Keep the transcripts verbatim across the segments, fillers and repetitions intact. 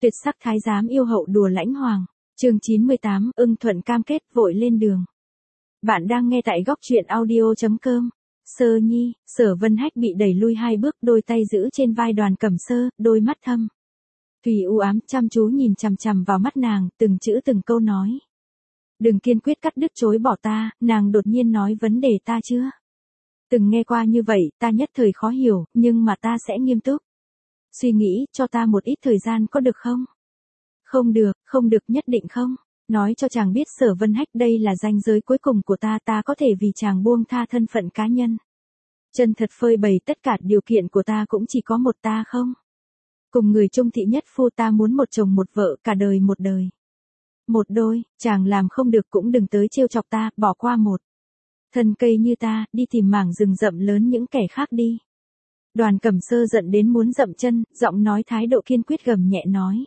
Tuyệt sắc thái giám yêu hậu đùa lãnh hoàng. Chương chín mươi tám, ưng thuận cam kết vội lên đường. Bạn đang nghe tại góc truyện audio chấm com. Sơ Nhi, Sở Vân Hách bị đẩy lui hai bước, đôi tay giữ trên vai Đoàn Cẩm Sơ, đôi mắt thâm thủy u ám chăm chú nhìn chằm chằm vào mắt nàng, từng chữ từng câu nói. Đừng kiên quyết cắt đứt chối bỏ ta, nàng đột nhiên nói vấn đề ta chưa từng nghe qua như vậy, ta nhất thời khó hiểu, nhưng mà ta sẽ nghiêm túc. Suy nghĩ, cho ta một ít thời gian có được không? Không được, không được, nhất định không. Nói cho chàng biết Sở Vân Hách, đây là ranh giới cuối cùng của ta, ta có thể vì chàng buông tha thân phận cá nhân. Chân thật phơi bày tất cả điều kiện của ta cũng chỉ có một ta không? Cùng người trung thị nhất phu, ta muốn một chồng một vợ, cả đời một đời. Một đôi, chàng làm không được cũng đừng tới trêu chọc ta, bỏ qua một thân cây như ta, đi tìm mảng rừng rậm lớn những kẻ khác đi. Đoàn Cẩm Sơ giận đến muốn dậm chân, giọng nói thái độ kiên quyết gầm nhẹ nói.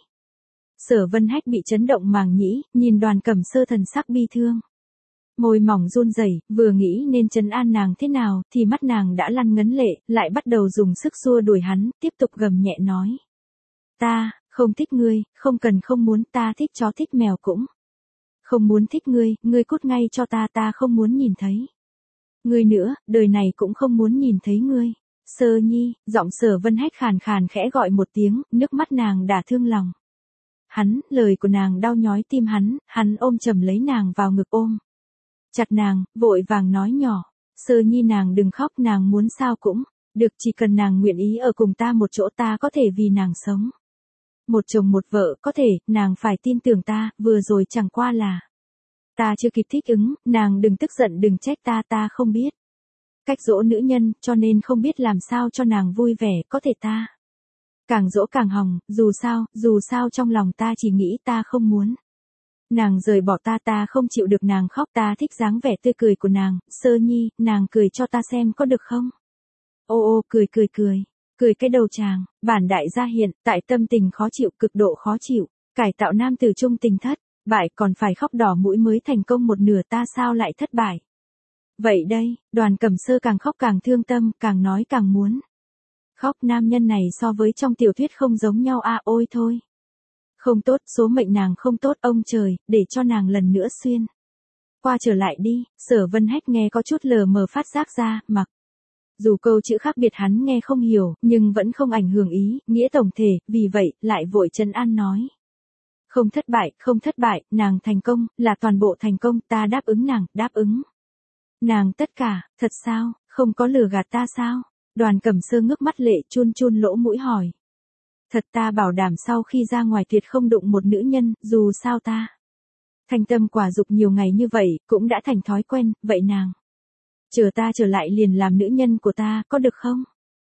Sở Vân Hách bị chấn động màng nhĩ, nhìn Đoàn Cẩm Sơ thần sắc bi thương. Môi mỏng run rẩy, vừa nghĩ nên trấn an nàng thế nào, thì mắt nàng đã lăn ngấn lệ, lại bắt đầu dùng sức xua đuổi hắn, tiếp tục gầm nhẹ nói. Ta, không thích ngươi, không cần không muốn, ta thích chó thích mèo cũng. Không muốn thích ngươi, ngươi cút ngay cho ta, ta không muốn nhìn thấy ngươi nữa, đời này cũng không muốn nhìn thấy ngươi. Sơ Nhi, giọng Sở Vân Hách khàn khàn khẽ gọi một tiếng, nước mắt nàng đả thương lòng. Hắn, lời của nàng đau nhói tim hắn, hắn ôm chầm lấy nàng vào ngực ôm chặt nàng, vội vàng nói nhỏ. Sơ Nhi, nàng đừng khóc, nàng muốn sao cũng được, chỉ cần nàng nguyện ý ở cùng ta một chỗ, ta có thể vì nàng sống. Một chồng một vợ, có thể, nàng phải tin tưởng ta, vừa rồi chẳng qua là ta chưa kịp thích ứng, nàng đừng tức giận, đừng trách ta, ta không biết cách dỗ nữ nhân, cho nên không biết làm sao cho nàng vui vẻ, có thể ta càng dỗ càng hỏng, dù sao, dù sao trong lòng ta chỉ nghĩ ta không muốn nàng rời bỏ ta, ta không chịu được nàng khóc, ta thích dáng vẻ tươi cười của nàng. Sơ Nhi, nàng cười cho ta xem có được không? Ô ô, cười cười cười, cười cái đầu chàng. Bản đại gia hiện, tại tâm tình khó chịu, cực độ khó chịu, cải tạo nam tử trung tình thất bại, còn phải khóc đỏ mũi mới thành công một nửa, ta sao lại thất bại? Vậy đây, Đoàn Cẩm Sơ càng khóc càng thương tâm, càng nói càng muốn khóc. Nam nhân này so với trong tiểu thuyết không giống nhau a, à, ôi thôi. Không tốt, số mệnh nàng không tốt, ông trời, để cho nàng lần nữa xuyên qua trở lại đi. Sở Vân Hách nghe có chút lờ mờ phát giác ra, mặc dù câu chữ khác biệt hắn nghe không hiểu, nhưng vẫn không ảnh hưởng ý nghĩa tổng thể, vì vậy, lại vội trấn an nói. Không thất bại, không thất bại, nàng thành công, là toàn bộ thành công, ta đáp ứng nàng, đáp ứng nàng tất cả. Thật sao, không có lừa gạt ta sao? Đoàn Cẩm Sơ ngước mắt lệ, chun chun lỗ mũi hỏi. Thật, ta bảo đảm sau khi ra ngoài tuyệt không đụng một nữ nhân, dù sao ta thành tâm quả dục nhiều ngày như vậy, cũng đã thành thói quen, vậy nàng chờ ta trở lại liền làm nữ nhân của ta, có được không?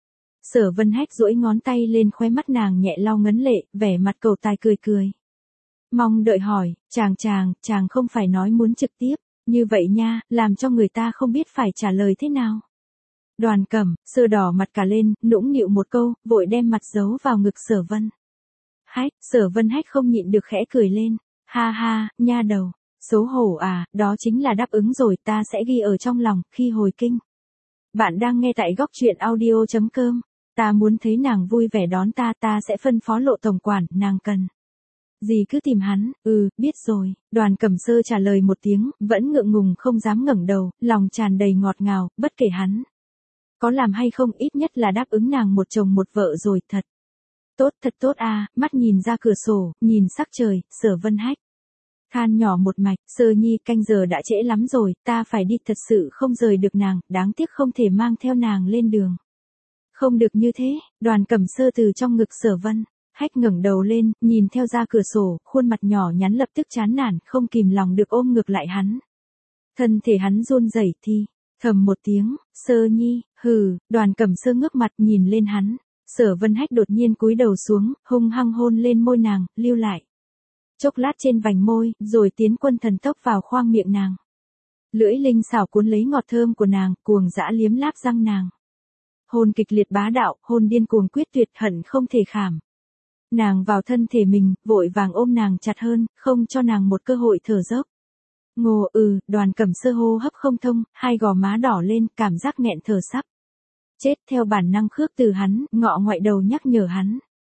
Sở Vân Hách duỗi ngón tay lên khóe mắt nàng nhẹ lau ngấn lệ, vẻ mặt cầu tài cười cười. Mong đợi hỏi, chàng chàng, chàng không phải nói muốn trực tiếp như vậy nha, làm cho người ta không biết phải trả lời thế nào. Đoàn Cẩm Sơ đỏ mặt cả lên, nũng nịu một câu, vội đem mặt giấu vào ngực Sở Vân Hách. Sở Vân Hách không nhịn được khẽ cười lên. Ha ha, nha đầu, xấu hổ à, đó chính là đáp ứng rồi, ta sẽ ghi ở trong lòng, khi hồi kinh. Bạn đang nghe tại góc truyện audio chấm com. Ta muốn thấy nàng vui vẻ đón ta, ta sẽ phân phó Lộ tổng quản, nàng cần gì cứ tìm hắn. Ừ, biết rồi. Đoàn Cẩm Sơ trả lời một tiếng, vẫn ngượng ngùng không dám ngẩng đầu, lòng tràn đầy ngọt ngào, bất kể hắn có làm hay không, ít nhất là đáp ứng nàng một chồng một vợ rồi. Thật tốt, thật tốt à. Mắt nhìn ra cửa sổ, nhìn sắc trời, Sở Vân Hách than nhỏ một mạch. Sơ Nhi, canh giờ đã trễ lắm rồi, ta phải đi, thật sự không rời được nàng, đáng tiếc không thể mang theo nàng lên đường. Không được như thế. Đoàn Cẩm Sơ từ trong ngực Sở Vân Hách ngẩng đầu lên, nhìn theo ra cửa sổ, khuôn mặt nhỏ nhắn lập tức chán nản, không kìm lòng được ôm ngược lại hắn. Thân thể hắn run rẩy thì thầm một tiếng. Sơ Nhi, hừ. Đoàn Cẩm Sơ ngước mặt nhìn lên hắn. Sở Vân Hách đột nhiên cúi đầu xuống, hung hăng hôn lên môi nàng, lưu lại chốc lát trên vành môi, rồi tiến quân thần tốc vào khoang miệng nàng. Lưỡi linh xảo cuốn lấy ngọt thơm của nàng, cuồng dã liếm láp răng nàng. Hôn kịch liệt bá đạo, hôn điên cuồng quyết tuyệt, hận không thể khảm nàng vào thân thể mình, vội vàng ôm nàng chặt hơn, không cho nàng một cơ hội thở dốc. Ngô, ừ. Đoàn Cẩm Sơ hô hấp không thông, hai gò má đỏ lên, cảm giác nghẹn thở sắp chết. Theo bản năng khước từ hắn, ngọ ngoại đầu nhắc nhở hắn.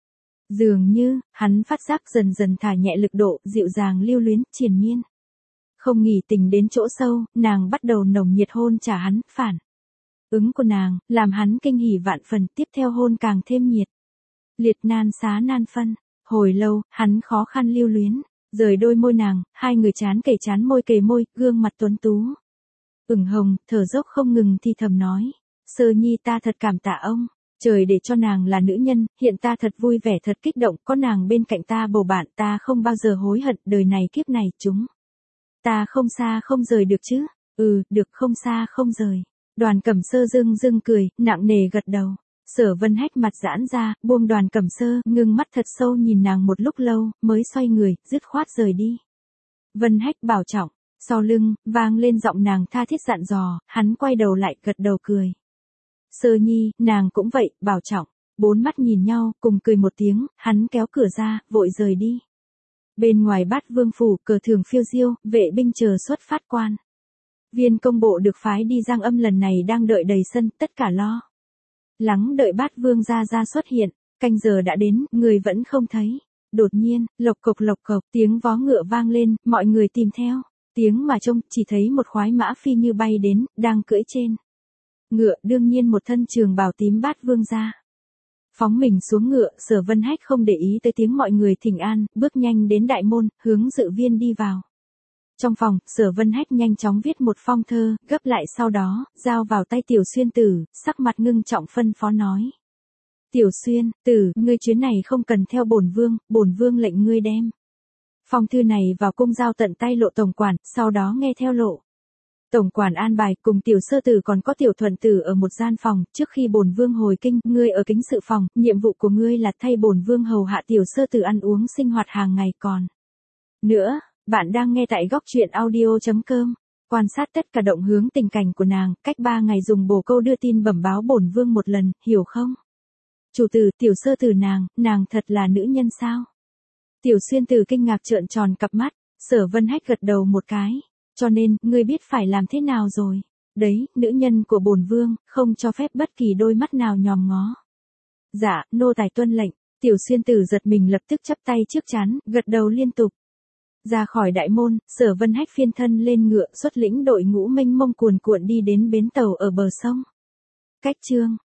Dường như, hắn phát giác dần dần thả nhẹ lực độ, dịu dàng lưu luyến, triền miên. Không nghỉ tình đến chỗ sâu, nàng bắt đầu nồng nhiệt hôn trả hắn, phản. Ứng của nàng, làm hắn kinh hỉ vạn phần, tiếp theo hôn càng thêm nhiệt. Liệt nan xá nan phân, hồi lâu, hắn khó khăn lưu luyến, rời đôi môi nàng, hai người chán kề chán môi kề môi, gương mặt tuấn tú. Ửng hồng, thở dốc không ngừng thì thầm nói, Sơ Nhi ta thật cảm tạ ông, trời để cho nàng là nữ nhân, hiện ta thật vui vẻ thật kích động, có nàng bên cạnh ta bầu bạn ta không bao giờ hối hận, đời này kiếp này chúng. Ta không xa không rời được chứ, ừ, được không xa không rời. Đoàn Cẩm Sơ dưng dưng cười, nặng nề gật đầu. Sở Vân Hách mặt giãn ra, buông Đoàn Cẩm Sơ, ngưng mắt thật sâu nhìn nàng một lúc lâu, mới xoay người, dứt khoát rời đi. Vân Hách bảo trọng, sau lưng, vang lên giọng nàng tha thiết dặn dò, hắn quay đầu lại, gật đầu cười. Sơ Nhi, nàng cũng vậy, bảo trọng. Bốn mắt nhìn nhau, cùng cười một tiếng, hắn kéo cửa ra, vội rời đi. Bên ngoài Bát Vương phủ, cờ thường phiêu diêu, vệ binh chờ xuất phát quan. Viên công bộ được phái đi Giang Âm lần này đang đợi đầy sân, tất cả lo lắng đợi Bát Vương gia gia xuất hiện, canh giờ đã đến, người vẫn không thấy. Đột nhiên, lộc cộc lộc cộc, tiếng vó ngựa vang lên, mọi người tìm theo. Tiếng mà trông, chỉ thấy một khoái mã phi như bay đến, đang cưỡi trên ngựa, đương nhiên một thân trường bào tím Bát Vương gia. Phóng mình xuống ngựa, Sở Vân Hách không để ý tới tiếng mọi người thỉnh an, bước nhanh đến đại môn, hướng dự viên đi vào. Trong phòng, Sở Vân Hách nhanh chóng viết một phong thơ, gấp lại sau đó, giao vào tay Tiểu Xuyên Tử, sắc mặt ngưng trọng phân phó nói. Tiểu Xuyên, Tử, ngươi chuyến này không cần theo bổn vương, bổn vương lệnh ngươi đem phong thư này vào cung giao tận tay Lộ tổng quản, sau đó nghe theo Lộ tổng quản an bài, cùng Tiểu Sơ Tử còn có Tiểu Thuận Tử ở một gian phòng, trước khi bổn vương hồi kinh, ngươi ở kính sự phòng, nhiệm vụ của ngươi là thay bổn vương hầu hạ Tiểu Sơ Tử ăn uống sinh hoạt hàng ngày còn. Nữa, bạn đang nghe tại góc truyện audio chấm com, quan sát tất cả động hướng tình cảnh của nàng, cách ba ngày dùng bổ câu đưa tin bẩm báo bổn vương một lần, hiểu không? Chủ tử, Tiểu Sơ Tử nàng, nàng thật là nữ nhân sao? Tiểu Xuyên Tử kinh ngạc trợn tròn cặp mắt, Sở Vân Hách gật đầu một cái. Cho nên, ngươi biết phải làm thế nào rồi. Đấy, nữ nhân của bổn vương, không cho phép bất kỳ đôi mắt nào nhòm ngó. Dạ, nô tài tuân lệnh. Tiểu Xuyên Tử giật mình lập tức chắp tay trước trán, gật đầu liên tục. Ra khỏi đại môn, Sở Vân Hách phiên thân lên ngựa, xuất lĩnh đội ngũ mênh mông cuồn cuộn đi đến bến tàu ở bờ sông. Cách chương